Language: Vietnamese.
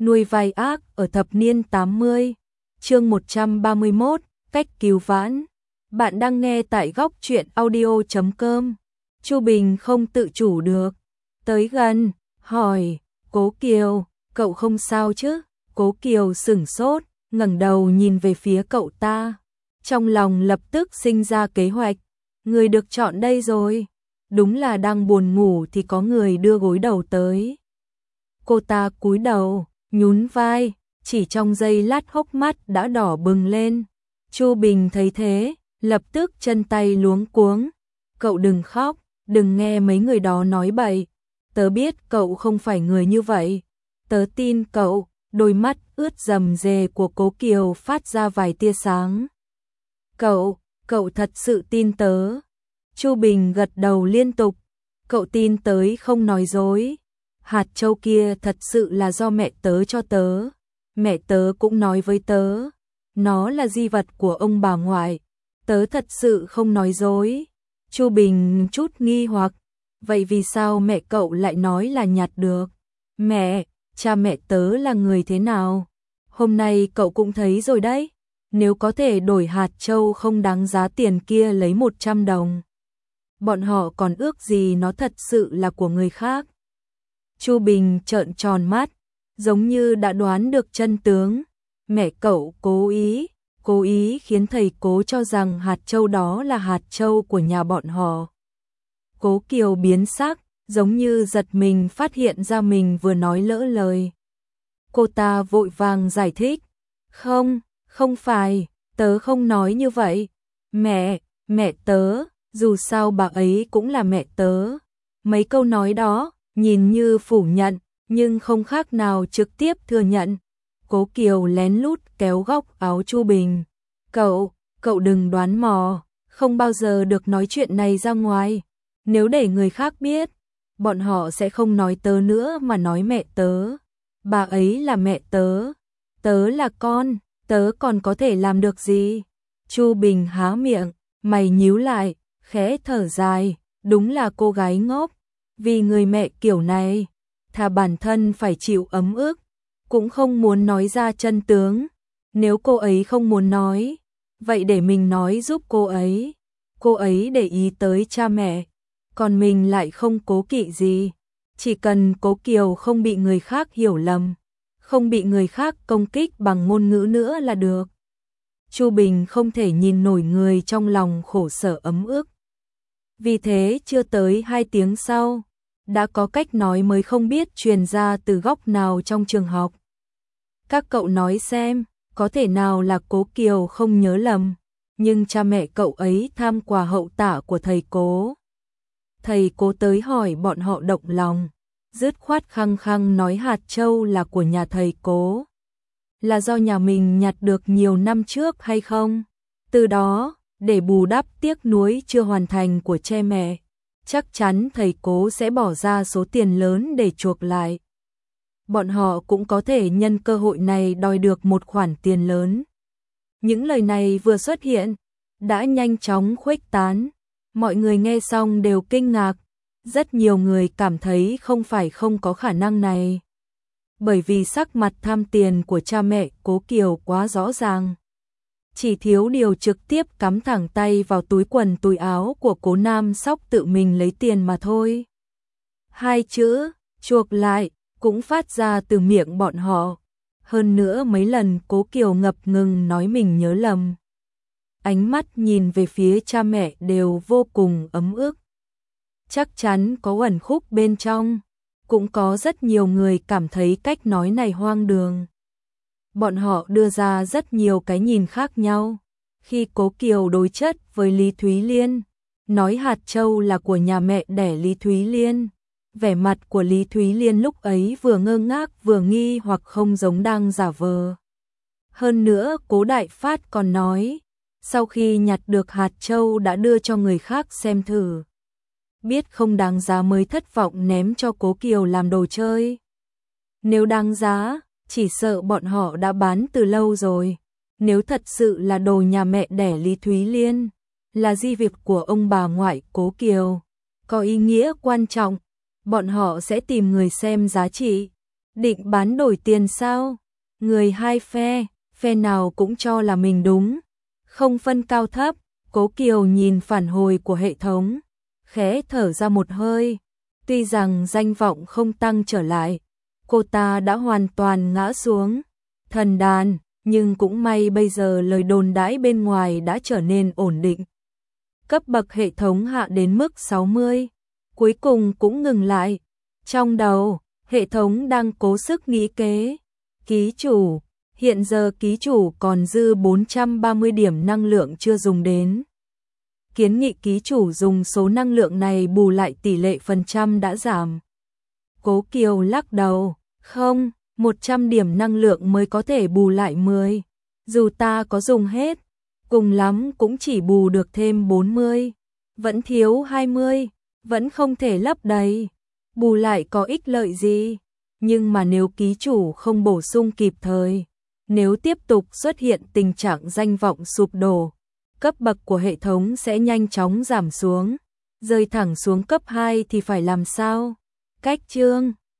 Nuôi vai ác ở thập niên 80. Chương 131, cách cứu vãn. Bạn đang nghe tại góc truyện audio.com. Chu Bình không tự chủ được, tới gần, hỏi, Cố Kiều, cậu không sao chứ? Cố Kiều sửng sốt, ngẩng đầu nhìn về phía cậu ta. Trong lòng lập tức sinh ra kế hoạch, người được chọn đây rồi. Đúng là đang buồn ngủ thì có người đưa gối đầu tới. Cô ta cúi đầu, nhún vai, chỉ trong giây lát hốc mắt đã đỏ bừng lên. Chu Bình thấy thế, lập tức chân tay luống cuống. Cậu đừng khóc, đừng nghe mấy người đó nói bậy. Tớ biết cậu không phải người như vậy. Tớ tin cậu. Đôi mắt ướt rầm rề của Cố Kiều phát ra vài tia sáng. Cậu thật sự tin tớ. Chu Bình gật đầu liên tục. Cậu tin tới không nói dối. Hạt châu kia thật sự là do mẹ tớ cho tớ. Mẹ tớ cũng nói với tớ. Nó là di vật của ông bà ngoại. Tớ thật sự không nói dối. Chu Bình chút nghi hoặc. Vậy vì sao mẹ cậu lại nói là nhặt được? Cha mẹ tớ là người thế nào? Hôm nay cậu cũng thấy rồi đấy. Nếu có thể đổi hạt châu không đáng giá tiền kia lấy 100 đồng. Bọn họ còn ước gì nó thật sự là của người khác. Chu Bình trợn tròn mắt, giống như đã đoán được chân tướng. Mẹ cậu cố ý khiến thầy Cố cho rằng hạt châu đó là hạt châu của nhà bọn họ. Cố Kiều biến sắc, giống như giật mình phát hiện ra mình vừa nói lỡ lời. Cô ta vội vàng giải thích. Không phải, tớ không nói như vậy. Mẹ tớ, dù sao bà ấy cũng là mẹ tớ. Mấy câu nói đó, nhìn như phủ nhận, nhưng không khác nào trực tiếp thừa nhận. Cố Kiều lén lút kéo góc áo Chu Bình. Cậu đừng đoán mò, không bao giờ được nói chuyện này ra ngoài. Nếu để người khác biết, bọn họ sẽ không nói tớ nữa mà nói mẹ tớ. Bà ấy là mẹ tớ, tớ là con, tớ còn có thể làm được gì? Chu Bình há miệng, mày nhíu lại, khẽ thở dài, đúng là cô gái ngốc. Vì người mẹ kiểu này, thà bản thân phải chịu ấm ức, cũng không muốn nói ra chân tướng. Nếu cô ấy không muốn nói, vậy để mình nói giúp cô ấy. Cô ấy để ý tới cha mẹ, còn mình lại không cố kỵ gì. Chỉ cần Cố Kiều không bị người khác hiểu lầm, không bị người khác công kích bằng ngôn ngữ nữa là được. Chu Bình không thể nhìn nổi người trong lòng khổ sở ấm ức. Vì thế chưa tới 2 tiếng sau, đã có cách nói mới không biết truyền ra từ góc nào trong trường học. Các cậu nói xem, có thể nào là Cố Kiều không nhớ lầm, nhưng cha mẹ cậu ấy tham quà hậu tả của thầy Cố. Thầy Cố tới hỏi bọn họ động lòng, dứt khoát khăng khăng nói hạt châu là của nhà thầy Cố. Là do nhà mình nhặt được nhiều năm trước hay không? Từ đó, để bù đắp tiếc nuối chưa hoàn thành của cha mẹ, chắc chắn thầy Cố sẽ bỏ ra số tiền lớn để chuộc lại. Bọn họ cũng có thể nhân cơ hội này đòi được một khoản tiền lớn. Những lời này vừa xuất hiện, đã nhanh chóng khuếch tán. Mọi người nghe xong đều kinh ngạc. Rất nhiều người cảm thấy không phải không có khả năng này. Bởi vì sắc mặt tham tiền của cha mẹ Cố Kiều quá rõ ràng. Chỉ thiếu điều trực tiếp cắm thẳng tay vào túi quần túi áo của Cố Nam Sóc tự mình lấy tiền mà thôi. 2 chữ, chuộc lại, cũng phát ra từ miệng bọn họ. Hơn nữa mấy lần Cố Kiều ngập ngừng nói mình nhớ lầm. Ánh mắt nhìn về phía cha mẹ đều vô cùng ấm ức. Chắc chắn có uẩn khúc bên trong. Cũng có rất nhiều người cảm thấy cách nói này hoang đường. Bọn họ đưa ra rất nhiều cái nhìn khác nhau. Khi Cố Kiều đối chất với Lý Thúy Liên, nói hạt châu là của nhà mẹ đẻ Lý Thúy Liên, vẻ mặt của Lý Thúy Liên lúc ấy vừa ngơ ngác vừa nghi hoặc không giống đang giả vờ. Hơn nữa Cố Đại Phát còn nói, sau khi nhặt được hạt châu đã đưa cho người khác xem thử. Biết không đáng giá mới thất vọng ném cho Cố Kiều làm đồ chơi. Nếu đáng giá, chỉ sợ bọn họ đã bán từ lâu rồi. Nếu thật sự là đồ nhà mẹ đẻ Lý Thúy Liên, là di vật của ông bà ngoại Cố Kiều, có ý nghĩa quan trọng, bọn họ sẽ tìm người xem giá trị. Định bán đổi tiền sao? Người hai phe nào cũng cho là mình đúng, không phân cao thấp. Cố Kiều nhìn phản hồi của hệ thống, khẽ thở ra một hơi. Tuy rằng danh vọng không tăng trở lại, cô ta đã hoàn toàn ngã xuống thần đàn, nhưng cũng may bây giờ lời đồn đãi bên ngoài đã trở nên ổn định. Cấp bậc hệ thống hạ đến mức 60, cuối cùng cũng ngừng lại. Trong đầu, hệ thống đang cố sức nghĩ kế. Ký chủ, hiện giờ ký chủ còn dư 430 điểm năng lượng chưa dùng đến. Kiến nghị ký chủ dùng số năng lượng này bù lại tỷ lệ phần trăm đã giảm. Cố Kiều lắc đầu, không, 100 điểm năng lượng mới có thể bù lại 10. Dù ta có dùng hết, cùng lắm cũng chỉ bù được thêm 40. Vẫn thiếu 20, vẫn không thể lấp đầy. Bù lại có ích lợi gì? Nhưng mà nếu ký chủ không bổ sung kịp thời, nếu tiếp tục xuất hiện tình trạng danh vọng sụp đổ, cấp bậc của hệ thống sẽ nhanh chóng giảm xuống, rơi thẳng xuống cấp 2 thì phải làm sao? Cách chương